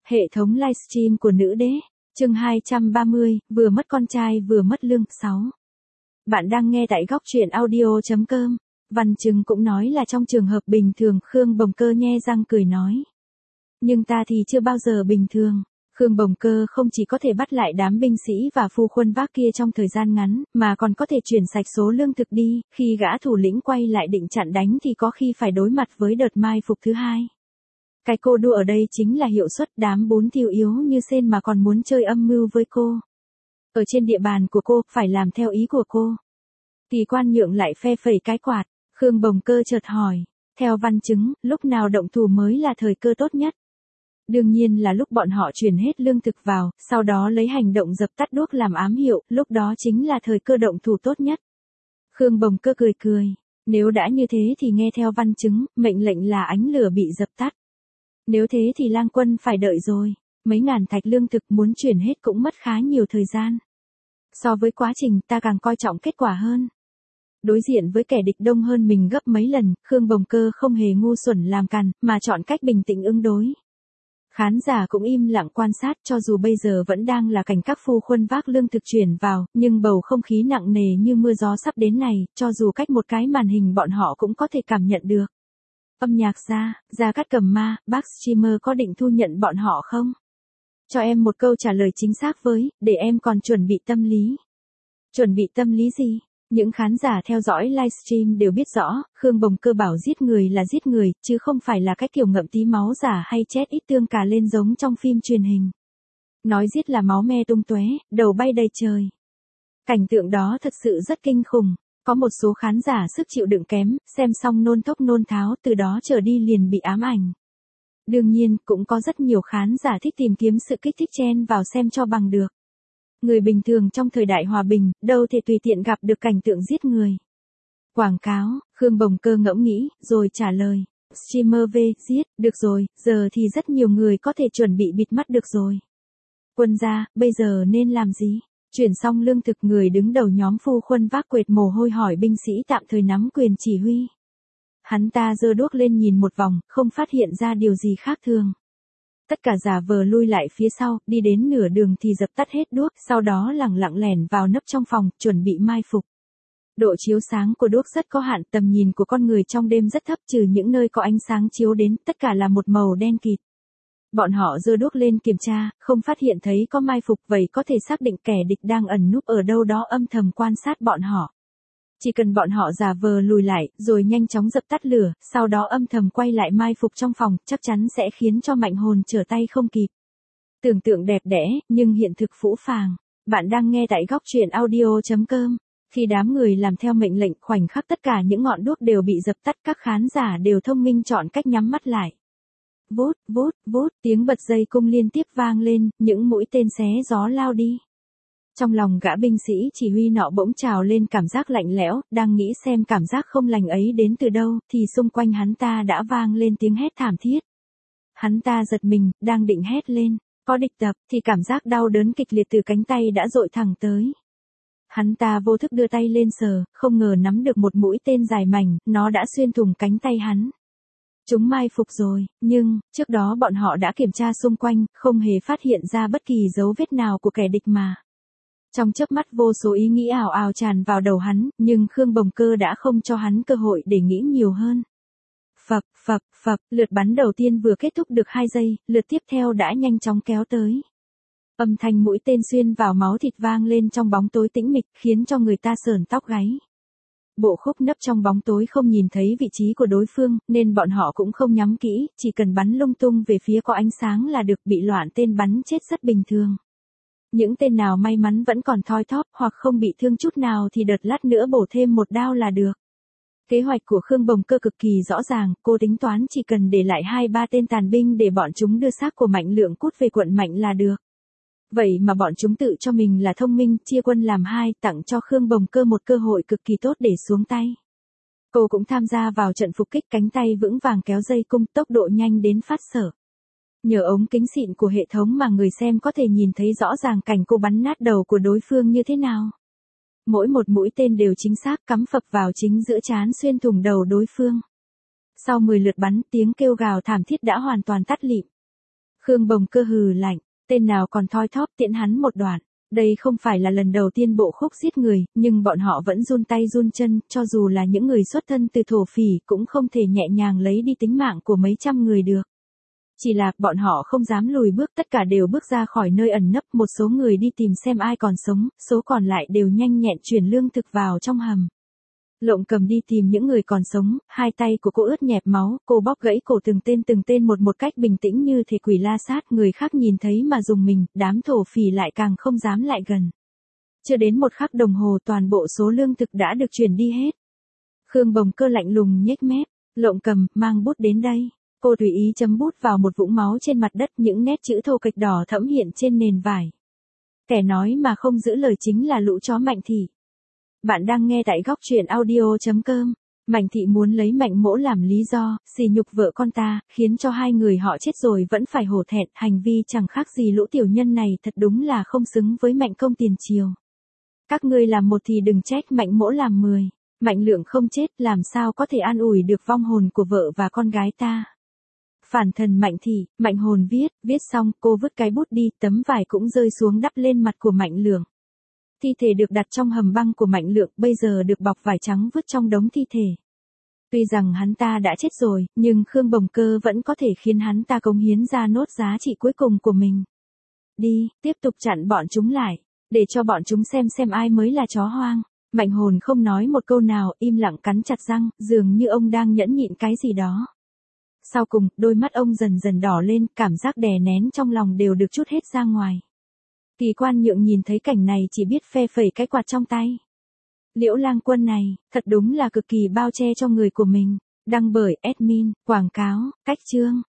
Hệ thống livestream của nữ đế, chương 230, vừa mất con trai vừa mất lương, 6. Bạn đang nghe tại góc truyện audio.com. Văn Trừng cũng nói là trong trường hợp bình thường, Khương Bồng Cơ nhe răng cười nói. Nhưng ta thì chưa bao giờ bình thường. Khương Bồng Cơ không chỉ có thể bắt lại đám binh sĩ và phu khuân vác kia trong thời gian ngắn, mà còn có thể chuyển sạch số lương thực đi, khi gã thủ lĩnh quay lại định chặn đánh thì có khi phải đối mặt với đợt mai phục thứ hai. Cái cô đua ở đây chính là hiệu suất, đám bốn thiêu yếu như sên mà còn muốn chơi âm mưu với cô. Ở trên địa bàn của cô, phải làm theo ý của cô. Kỳ quan nhượng lại phe phẩy cái quạt, Khương Bồng Cơ chợt hỏi, theo Văn Chứng, lúc nào động thủ mới là thời cơ tốt nhất? Đương nhiên là lúc bọn họ chuyển hết lương thực vào, sau đó lấy hành động dập tắt đuốc làm ám hiệu, lúc đó chính là thời cơ động thủ tốt nhất. Khương Bồng Cơ cười cười, nếu đã như thế thì nghe theo Văn Chứng, mệnh lệnh là ánh lửa bị dập tắt. Nếu thế thì lang quân phải đợi rồi, mấy ngàn thạch lương thực muốn chuyển hết cũng mất khá nhiều thời gian. So với quá trình ta càng coi trọng kết quả hơn. Đối diện với kẻ địch đông hơn mình gấp mấy lần, Khương Bồng Cơ không hề ngu xuẩn làm càn, mà chọn cách bình tĩnh ứng đối. Khán giả cũng im lặng quan sát, cho dù bây giờ vẫn đang là cảnh các phu khuân vác lương thực chuyển vào, nhưng bầu không khí nặng nề như mưa gió sắp đến này, cho dù cách một cái màn hình bọn họ cũng có thể cảm nhận được. Âm nhạc Gia Cát Cầm Ma, bác streamer có định thu nhận bọn họ không? Cho em một câu trả lời chính xác với, để em còn chuẩn bị tâm lý. Chuẩn bị tâm lý gì? Những khán giả theo dõi livestream đều biết rõ, Khương Bồng Cơ bảo giết người là giết người, chứ không phải là cái kiểu ngậm tí máu giả hay chét ít tương cà lên giống trong phim truyền hình. Nói giết là máu me tung tóe, đầu bay đầy trời. Cảnh tượng đó thật sự rất kinh khủng. Có một số khán giả sức chịu đựng kém, xem xong nôn thốc nôn tháo, từ đó trở đi liền bị ám ảnh. Đương nhiên, cũng có rất nhiều khán giả thích tìm kiếm sự kích thích chen vào xem cho bằng được. Người bình thường trong thời đại hòa bình, đâu thể tùy tiện gặp được cảnh tượng giết người. Quảng cáo, Khương Bồng Cơ ngẫm nghĩ, rồi trả lời. Streamer V, giết, được rồi, giờ thì rất nhiều người có thể chuẩn bị bịt mắt được rồi. Quân gia, bây giờ nên làm gì? Chuyển xong lương thực, người đứng đầu nhóm phu khuân vác quệt mồ hôi hỏi binh sĩ tạm thời nắm quyền chỉ huy. Hắn ta giơ đuốc lên nhìn một vòng, không phát hiện ra điều gì khác thường. Tất cả giả vờ lui lại phía sau, đi đến nửa đường thì dập tắt hết đuốc, sau đó lẳng lặng lẻn vào nấp trong phòng, chuẩn bị mai phục. Độ chiếu sáng của đuốc rất có hạn, tầm nhìn của con người trong đêm rất thấp, trừ những nơi có ánh sáng chiếu đến, tất cả là một màu đen kịt. Bọn họ giơ đuốc lên kiểm tra, không phát hiện thấy có mai phục, vậy có thể xác định kẻ địch đang ẩn núp ở đâu đó âm thầm quan sát bọn họ. Chỉ cần bọn họ giả vờ lùi lại, rồi nhanh chóng dập tắt lửa, sau đó âm thầm quay lại mai phục trong phòng, chắc chắn sẽ khiến cho mạnh hồn trở tay không kịp. Tưởng tượng đẹp đẽ, nhưng hiện thực phũ phàng. Bạn đang nghe tại góc truyện audio.com. Khi đám người làm theo mệnh lệnh, khoảnh khắc tất cả những ngọn đuốc đều bị dập tắt, các khán giả đều thông minh chọn cách nhắm mắt lại. Vút, vút, vút, tiếng bật dây cung liên tiếp vang lên, những mũi tên xé gió lao đi. Trong lòng gã binh sĩ chỉ huy nọ bỗng trào lên cảm giác lạnh lẽo, đang nghĩ xem cảm giác không lành ấy đến từ đâu, thì xung quanh hắn ta đã vang lên tiếng hét thảm thiết. Hắn ta giật mình, đang định hét lên, có địch tập, thì cảm giác đau đớn kịch liệt từ cánh tay đã dội thẳng tới. Hắn ta vô thức đưa tay lên sờ, không ngờ nắm được một mũi tên dài mảnh, nó đã xuyên thủng cánh tay hắn. Chúng mai phục rồi, nhưng, trước đó bọn họ đã kiểm tra xung quanh, không hề phát hiện ra bất kỳ dấu vết nào của kẻ địch mà. Trong chớp mắt vô số ý nghĩ ào ào tràn vào đầu hắn, nhưng Khương Bồng Cơ đã không cho hắn cơ hội để nghĩ nhiều hơn. Phập, phập, phập, lượt bắn đầu tiên vừa kết thúc được 2 giây, lượt tiếp theo đã nhanh chóng kéo tới. Âm thanh mũi tên xuyên vào máu thịt vang lên trong bóng tối tĩnh mịch, khiến cho người ta sởn tóc gáy. Bộ khúc nấp trong bóng tối không nhìn thấy vị trí của đối phương, nên bọn họ cũng không nhắm kỹ, chỉ cần bắn lung tung về phía có ánh sáng là được, bị loạn tên bắn chết rất bình thường. Những tên nào may mắn vẫn còn thoi thóp hoặc không bị thương chút nào thì đợt lát nữa bổ thêm một đao là được. Kế hoạch của Khương Bồng Cơ cực kỳ rõ ràng, cô tính toán chỉ cần để lại 2-3 tên tàn binh để bọn chúng đưa xác của Mạnh Lượng cút về quận Mạnh là được. Vậy mà bọn chúng tự cho mình là thông minh, chia quân làm 2, tặng cho Khương Bồng Cơ một cơ hội cực kỳ tốt để xuống tay. Cô cũng tham gia vào trận phục kích, cánh tay vững vàng kéo dây cung, tốc độ nhanh đến phát sở. Nhờ ống kính xịn của hệ thống mà người xem có thể nhìn thấy rõ ràng cảnh cô bắn nát đầu của đối phương như thế nào. Mỗi một mũi tên đều chính xác, cắm phập vào chính giữa trán, xuyên thủng đầu đối phương. Sau 10 lượt bắn, tiếng kêu gào thảm thiết đã hoàn toàn tắt lịm. Khương Bồng Cơ hừ lạnh, tên nào còn thoi thóp tiễn hắn một đoạn. Đây không phải là lần đầu tiên bộ khúc giết người, nhưng bọn họ vẫn run tay run chân, cho dù là những người xuất thân từ thổ phỉ cũng không thể nhẹ nhàng lấy đi tính mạng của mấy trăm người được. Chỉ là bọn họ không dám lùi bước, tất cả đều bước ra khỏi nơi ẩn nấp, một số người đi tìm xem ai còn sống, số còn lại đều nhanh nhẹn chuyển lương thực vào trong hầm. Lộng Cầm đi tìm những người còn sống, hai tay của cô ướt nhẹp máu, cô bóp gãy cổ từng tên một cách bình tĩnh như thể quỷ la sát, người khác nhìn thấy mà rùng mình, đám thổ phỉ lại càng không dám lại gần. Chưa đến một khắc đồng hồ toàn bộ số lương thực đã được chuyển đi hết. Khương Bồng Cơ lạnh lùng nhếch mép, Lộng Cầm, mang bút đến đây. Cô tùy ý chấm bút vào một vũng máu trên mặt đất, những nét chữ thô kệch đỏ thẫm hiện trên nền vải. Kẻ nói mà không giữ lời chính là lũ chó Mạnh Thị. Bạn đang nghe tại góc truyện audio.com. Mạnh Thị muốn lấy Mạnh Mỗ làm lý do, sỉ nhục vợ con ta, khiến cho hai người họ chết rồi vẫn phải hổ thẹn, hành vi chẳng khác gì lũ tiểu nhân này, thật đúng là không xứng với Mạnh công tiền triều. Các ngươi làm một thì đừng trách Mạnh Mỗ làm 10. Mạnh Lượng không chết, làm sao có thể an ủi được vong hồn của vợ và con gái ta. Phản thần Mạnh Thị, Mạnh Hồn viết xong, cô vứt cái bút đi, tấm vải cũng rơi xuống đắp lên mặt của Mạnh Lượng. Thi thể được đặt trong hầm băng của Mạnh Lượng, bây giờ được bọc vải trắng vứt trong đống thi thể. Tuy rằng hắn ta đã chết rồi, nhưng Khương Bồng Cơ vẫn có thể khiến hắn ta cống hiến ra nốt giá trị cuối cùng của mình. Đi, tiếp tục chặn bọn chúng lại, để cho bọn chúng xem ai mới là chó hoang. Mạnh Hồn không nói một câu nào, im lặng cắn chặt răng, dường như ông đang nhẫn nhịn cái gì đó. Sau cùng, đôi mắt ông dần dần đỏ lên, cảm giác đè nén trong lòng đều được trút hết ra ngoài. Kỳ Quan Nhượng nhìn thấy cảnh này chỉ biết phe phẩy cái quạt trong tay. Liễu Lang Quân này, thật đúng là cực kỳ bao che cho người của mình. Đăng bởi admin, quảng cáo, cách chương.